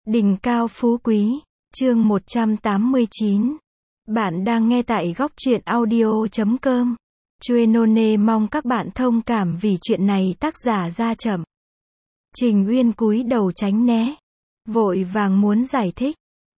Đỉnh cao phú quý, chương 189. Bạn đang nghe tại góc truyện audio.com. Chuenone mong các bạn thông cảm vì chuyện này tác giả ra chậm. Trình Uyên cúi đầu tránh né, vội vàng muốn giải thích.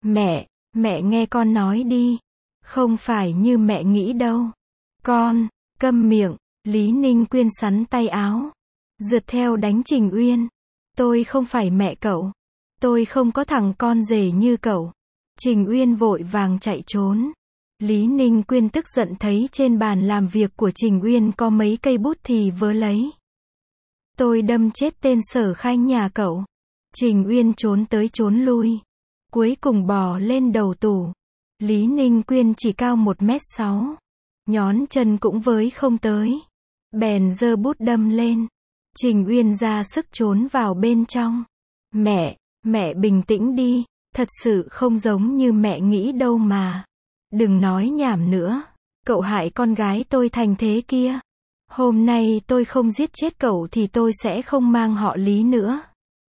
Mẹ nghe con nói đi. Không phải như mẹ nghĩ đâu. Con, câm miệng, Lý Ninh Quyên sắn tay áo, rượt theo đánh Trình Uyên. Tôi không phải mẹ cậu. Tôi không có thằng con rể như cậu. Trình Uyên vội vàng chạy trốn. Lý Ninh Quyên tức giận thấy trên bàn làm việc của Trình Uyên có mấy cây bút thì vớ lấy. Tôi đâm chết tên Sở Khanh nhà cậu. Trình Uyên trốn tới trốn lui, cuối cùng bò lên đầu tủ. Lý Ninh Quyên chỉ cao 1m6, nhón chân cũng với không tới, bèn giơ bút đâm lên. Trình Uyên ra sức trốn vào bên trong. Mẹ bình tĩnh đi, thật sự không giống như mẹ nghĩ đâu mà. Đừng nói nhảm nữa, cậu hại con gái tôi thành thế kia. Hôm nay tôi không giết chết cậu thì tôi sẽ không mang họ Lý nữa.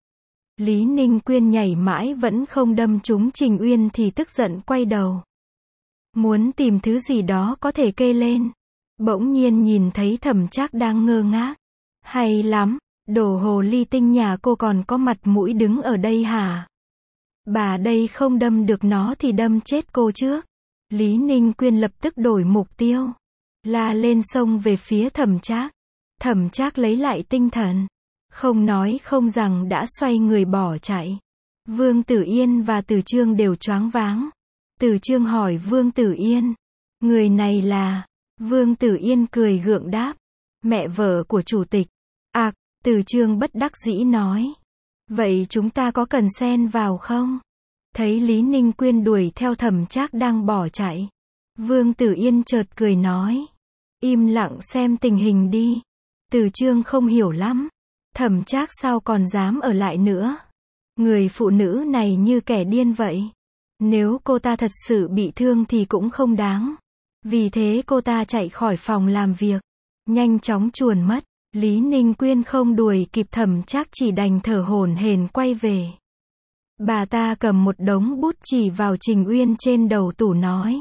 Lý Ninh Quyên nhảy mãi vẫn không đâm trúng Trình Uyên thì tức giận quay đầu, muốn tìm thứ gì đó có thể kê lên. Bỗng nhiên nhìn thấy Thẩm Trác đang ngơ ngác. Hay lắm, đồ hồ ly tinh nhà cô còn có mặt mũi đứng ở đây hả? Bà đây không đâm được nó thì đâm chết cô trước. Lý Ninh Quyên lập tức đổi mục tiêu, la lên xông về phía Thẩm Trác. Thẩm Trác lấy lại tinh thần, không nói không rằng đã xoay người bỏ chạy. Vương Tử Yên và Từ Chương đều choáng váng. Từ Chương hỏi Vương Tử Yên, người này là? Vương Tử Yên cười gượng đáp, mẹ vợ của chủ tịch. Từ Chương bất đắc dĩ nói, vậy chúng ta có cần xen vào không? Thấy Lý Ninh Quyên đuổi theo Thẩm Trác đang bỏ chạy, Vương Tử Yên chợt cười nói, im lặng xem tình hình đi. Từ Chương không hiểu lắm, Thẩm Trác sao còn dám ở lại nữa? Người phụ nữ này như kẻ điên vậy. Nếu cô ta thật sự bị thương thì cũng không đáng. Vì thế cô ta chạy khỏi phòng làm việc, nhanh chóng chuồn mất. Lý Ninh Quyên không đuổi kịp Thẩm Trác chỉ đành thở hổn hển quay về. Bà ta cầm một đống bút chỉ vào Trình Uyên trên đầu tủ nói,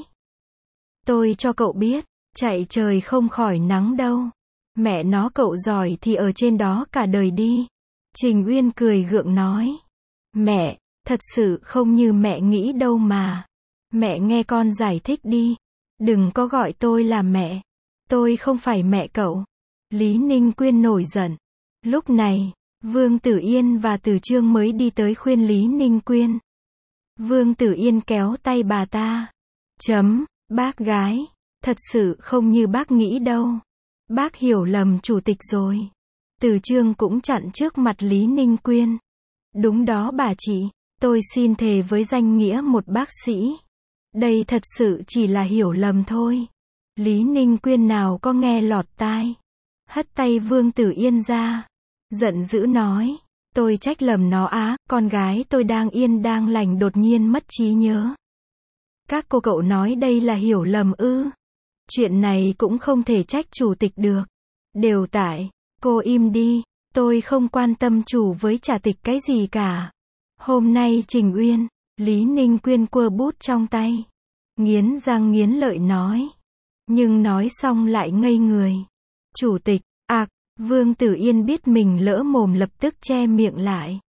tôi cho cậu biết, chạy trời không khỏi nắng đâu. Mẹ nó cậu giỏi thì ở trên đó cả đời đi. Trình Uyên cười gượng nói, mẹ, thật sự không như mẹ nghĩ đâu mà. Mẹ nghe con giải thích đi. Đừng có gọi tôi là mẹ. Tôi không phải mẹ cậu. Lý Ninh Quyên nổi giận. Lúc này, Vương Tử Yên và Từ Chương mới đi tới khuyên Lý Ninh Quyên. Vương Tử Yên kéo tay bà ta. Bác gái, thật sự không như bác nghĩ đâu. Bác hiểu lầm chủ tịch rồi. Từ Chương cũng chặn trước mặt Lý Ninh Quyên. Đúng đó bà chị, tôi xin thề với danh nghĩa một bác sĩ. Đây thật sự chỉ là hiểu lầm thôi. Lý Ninh Quyên nào có nghe lọt tai. Hất tay Vương Tử Yên ra, giận dữ nói, tôi trách lầm nó á, con gái tôi đang yên đang lành đột nhiên mất trí nhớ. Các cậu nói đây là hiểu lầm ư? Chuyện này cũng không thể trách chủ tịch được. Đều tại cô im đi, tôi không quan tâm chủ với trả tịch cái gì cả. Hôm nay Trình Uyên, Lý Ninh Quyên quơ bút trong tay, nghiến răng nghiến lợi nói, nhưng nói xong lại ngây người. Chủ tịch, Vương Tử Yên biết mình lỡ mồm lập tức che miệng lại.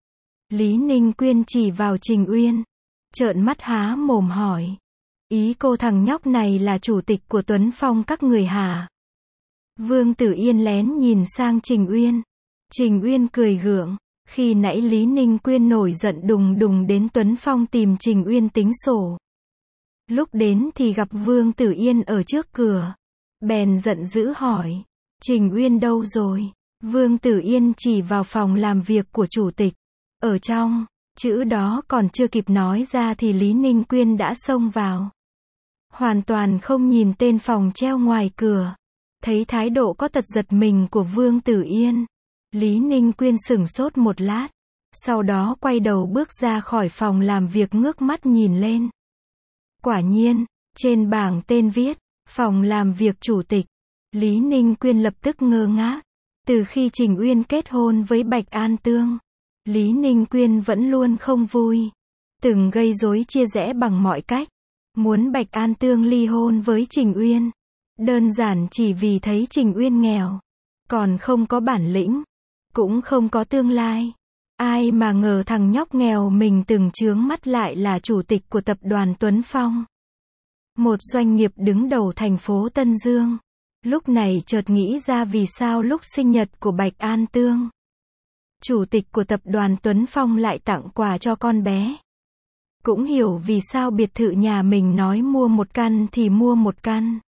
Lý Ninh Quyên chỉ vào Trình Uyên, trợn mắt há mồm hỏi, ý cô thằng nhóc này là chủ tịch của Tuấn Phong các người hả? Vương Tử Yên lén nhìn sang Trình Uyên. Trình Uyên cười gượng, khi nãy Lý Ninh Quyên nổi giận đùng đùng đến Tuấn Phong tìm Trình Uyên tính sổ. Lúc đến thì gặp Vương Tử Yên ở trước cửa, bèn giận dữ hỏi, Trình Uyên đâu rồi? Vương Tử Yên chỉ vào phòng làm việc của chủ tịch. Ở trong, chữ đó còn chưa kịp nói ra thì Lý Ninh Quyên đã xông vào. Hoàn toàn không nhìn tên phòng treo ngoài cửa. Thấy thái độ có tật giật mình của Vương Tử Yên, Lý Ninh Quyên sửng sốt một lát, sau đó quay đầu bước ra khỏi phòng làm việc ngước mắt nhìn lên. Quả nhiên, trên bảng tên viết, phòng làm việc chủ tịch. Lý Ninh Quyên lập tức ngơ ngác. Từ khi Trình Uyên kết hôn với Bạch An Tương, Lý Ninh Quyên vẫn luôn không vui. Từng gây rối chia rẽ bằng mọi cách. Muốn Bạch An Tương ly hôn với Trình Uyên. Đơn giản chỉ vì thấy Trình Uyên nghèo. Còn không có bản lĩnh. Cũng không có tương lai. Ai mà ngờ thằng nhóc nghèo mình từng chướng mắt lại là chủ tịch của tập đoàn Tuấn Phong. Một doanh nghiệp đứng đầu thành phố Tân Dương. Lúc này chợt nghĩ ra vì sao lúc sinh nhật của Bạch An Tương, chủ tịch của tập đoàn Tuấn Phong lại tặng quà cho con bé. Cũng hiểu vì sao biệt thự nhà mình nói mua 1 căn thì mua 1 căn.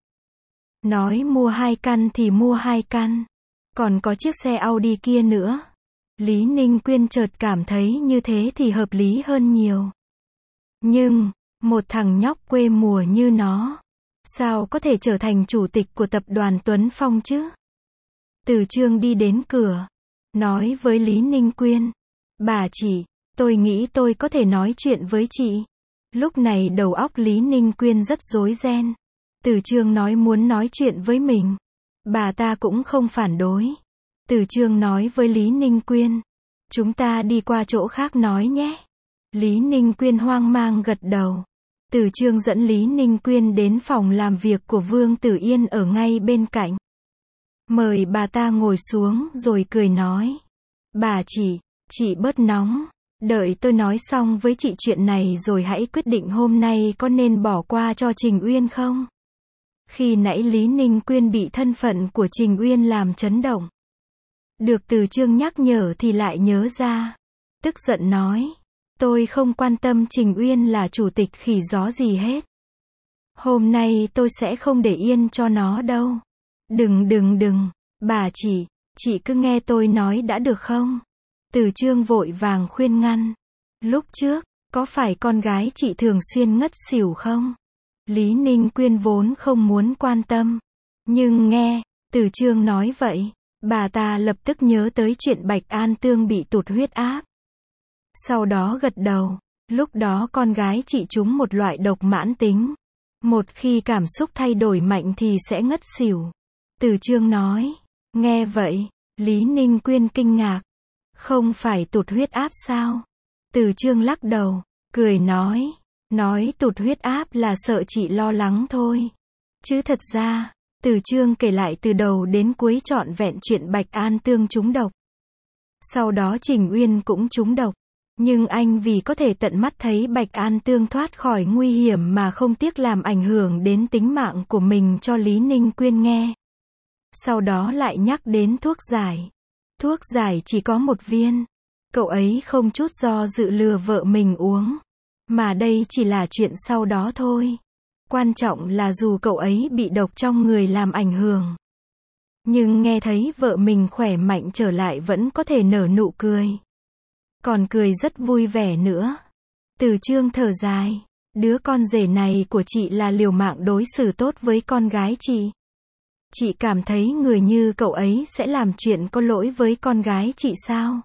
Nói mua 2 căn thì mua 2 căn. Còn có chiếc xe Audi kia nữa. Lý Ninh Quyên chợt cảm thấy như thế thì hợp lý hơn nhiều. Nhưng, một thằng nhóc quê mùa như nó, sao có thể trở thành chủ tịch của tập đoàn Tuấn Phong chứ? Từ Chương đi đến cửa, nói với Lý Ninh Quyên, bà chị, tôi nghĩ tôi có thể nói chuyện với chị. Lúc này đầu óc Lý Ninh Quyên rất rối ren. Từ Chương nói muốn nói chuyện với mình. Bà ta cũng không phản đối. Từ Chương nói với Lý Ninh Quyên, chúng ta đi qua chỗ khác nói nhé. Lý Ninh Quyên hoang mang gật đầu. Từ Chương dẫn Lý Ninh Quyên đến phòng làm việc của Vương Tử Yên ở ngay bên cạnh. Mời bà ta ngồi xuống rồi cười nói. Bà chị bớt nóng. Đợi tôi nói xong với chị chuyện này rồi hãy quyết định hôm nay có nên bỏ qua cho Trình Uyên không? Khi nãy Lý Ninh Quyên bị thân phận của Trình Uyên làm chấn động. Được Từ Chương nhắc nhở thì lại nhớ ra. Tức giận nói. Tôi không quan tâm Trình Uyên là chủ tịch khỉ gió gì hết. Hôm nay tôi sẽ không để yên cho nó đâu. Đừng, bà chị cứ nghe tôi nói đã được không? Từ Chương vội vàng khuyên ngăn. Lúc trước, có phải con gái chị thường xuyên ngất xỉu không? Lý Ninh Quyên vốn không muốn quan tâm. Nhưng nghe, Từ Chương nói vậy, bà ta lập tức nhớ tới chuyện Bạch An Tương bị tụt huyết áp. Sau đó gật đầu, lúc đó con gái chị trúng một loại độc mãn tính. Một khi cảm xúc thay đổi mạnh thì sẽ ngất xỉu. Từ Chương nói. Nghe vậy, Lý Ninh Quyên kinh ngạc. Không phải tụt huyết áp sao? Từ Chương lắc đầu, cười nói. Nói tụt huyết áp là sợ chị lo lắng thôi. Chứ thật ra, Từ Chương kể lại từ đầu đến cuối trọn vẹn chuyện Bạch An Tương trúng độc. Sau đó Trình Uyên cũng trúng độc. Nhưng anh vì có thể tận mắt thấy Bạch An Tương thoát khỏi nguy hiểm mà không tiếc làm ảnh hưởng đến tính mạng của mình cho Lý Ninh Quyên nghe. Sau đó lại nhắc đến thuốc giải. Thuốc giải chỉ có 1 viên. Cậu ấy không chút do dự lừa vợ mình uống. Mà đây chỉ là chuyện sau đó thôi. Quan trọng là dù cậu ấy bị độc trong người làm ảnh hưởng. Nhưng nghe thấy vợ mình khỏe mạnh trở lại vẫn có thể nở nụ cười. Còn cười rất vui vẻ nữa. Từ Chương thở dài. Đứa con rể này của chị là liều mạng đối xử tốt với con gái chị. Chị cảm thấy người như cậu ấy sẽ làm chuyện có lỗi với con gái chị sao?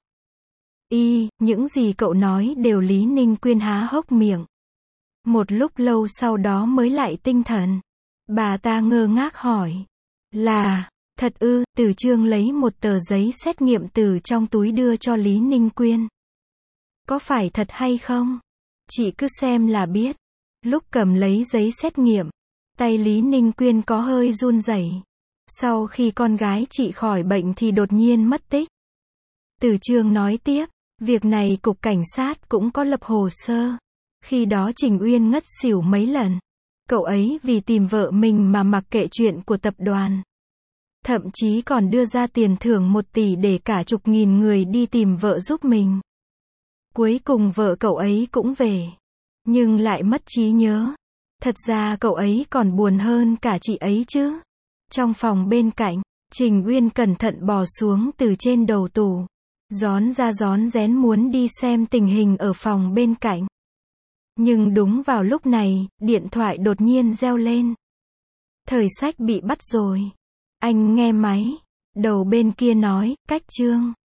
Những gì cậu nói đều. Lý Ninh Quyên há hốc miệng. Một lúc lâu sau đó mới lại tinh thần. Bà ta ngơ ngác hỏi. Là, thật ư? Từ Chương lấy một tờ giấy xét nghiệm từ trong túi đưa cho Lý Ninh Quyên. Có phải thật hay không? Chị cứ xem là biết. Lúc cầm lấy giấy xét nghiệm, tay Lý Ninh Quyên có hơi run rẩy. Sau khi con gái chị khỏi bệnh thì đột nhiên mất tích. Từ Chương nói tiếp, việc này cục cảnh sát cũng có lập hồ sơ. Khi đó Trình Uyên ngất xỉu mấy lần. Cậu ấy vì tìm vợ mình mà mặc kệ chuyện của tập đoàn. Thậm chí còn đưa ra tiền thưởng 1 tỷ để cả chục nghìn người đi tìm vợ giúp mình. Cuối cùng vợ cậu ấy cũng về. Nhưng lại mất trí nhớ. Thật ra cậu ấy còn buồn hơn cả chị ấy chứ. Trong phòng bên cạnh, Trình Uyên cẩn thận bò xuống từ trên đầu tủ. Rón ra rón rén muốn đi xem tình hình ở phòng bên cạnh. Nhưng đúng vào lúc này, điện thoại đột nhiên reo lên. Thời Sách bị bắt rồi. Anh nghe máy. Đầu bên kia nói, Cách Chương.